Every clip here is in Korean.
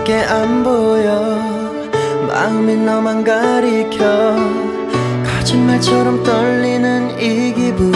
밖에 안 보여. 마음이 너만 가리켜. 거짓말처럼 떨리는 이 기분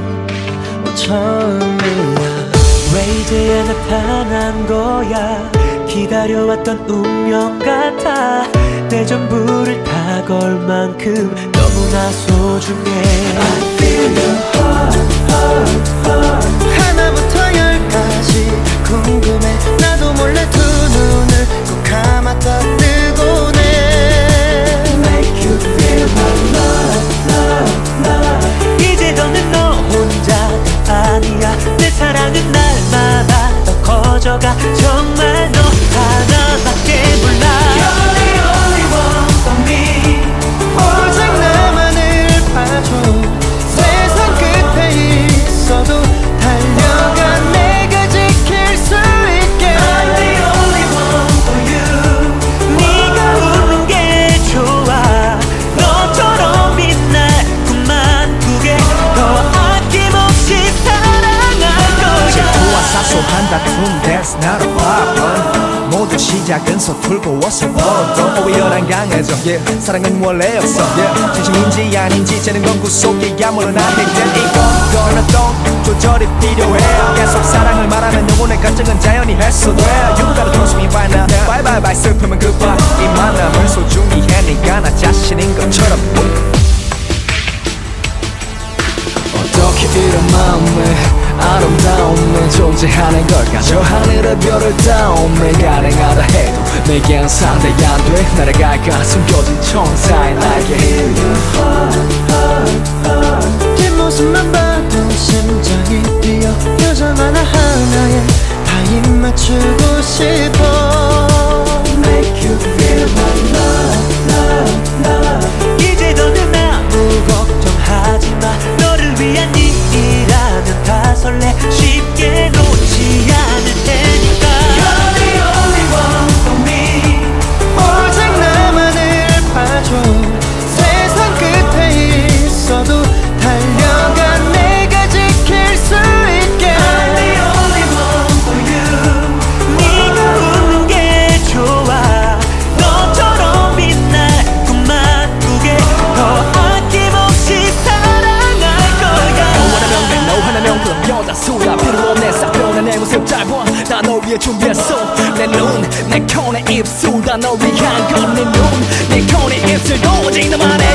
처음이야. 왜 이제야 나타난 거야. 기다려왔던 운명 같아. 내 전부를 다 걸 만큼 너무나 소중해. I feel your heart, heart, heart. 하나부터 열까지 궁금해. 나도 몰래 두 눈을 꼭 감았다 뜨고 내 Make you feel my love, love, love. 이제 더는 너 혼자가 아니야. 내 사랑은 날마다 더 커져가. 정말 너 하나밖에 몰라. You're the only one for me. 오직 나만을 봐줘. 세상 끝에 있어도 달려가 내가 지킬 수 있게. I'm the only one for you. 네가 웃는 게 좋아. 너처럼 빛날 꿈만 꾸게. 더 아낌없이 사랑할 거야. 질투와 사소한 다툼 That's not a problem. 모든 시작은 서툴고 어서 벌어도 오열한 강해져 yeah. 사랑은 원래 없어 yeah. 진심인지 아닌지 재는 건 구속이야. 물론 안 될 땐 이건 어떤 조절이 필요해. 계속 사랑을 말하면 영혼의 감정은 자연히 해소돼. You gotta trust me right now. Bye bye bye 슬픔은 goodbye. 이 만남을 소중히 해. 네가 나 자신인 것처럼. 어떻게 이런 마음에 아름다움에 존재하는 걸까. 저 하늘의 별을 닿음에 가능하다 해도 내겐 상대가 안 돼. 날아갈까 숨겨진 천사의 날개. 뒷모습만 봐도 심장이 뛰어. 여자만 하나에 다 입맞추고 싶어. Make you feel my love, love, love. 이제 더는 아무 걱정하지 마. 너를 위한 일이라면 다 설레. 쉽게 놓지 않을 테니까. You're the only one for me. 오직 나만을 봐줘. 세상 끝에 있어도 달려가 내가 지킬 수 있게. I'm the only one for you. 네가 웃는 게 좋아. 너처럼 빛날 꿈만 꾸게. 더 아낌없이 사랑할 거야. 너 하나면 돼. 너 하나면 그럼 여자 수가 필요 없네. 싹 변한 내 모습 짧아. 나 널 위해 준비했어. 내 눈, 내 코내 입술 다 널 위한 건 내 눈, 내 코내 입술도 오직 너만의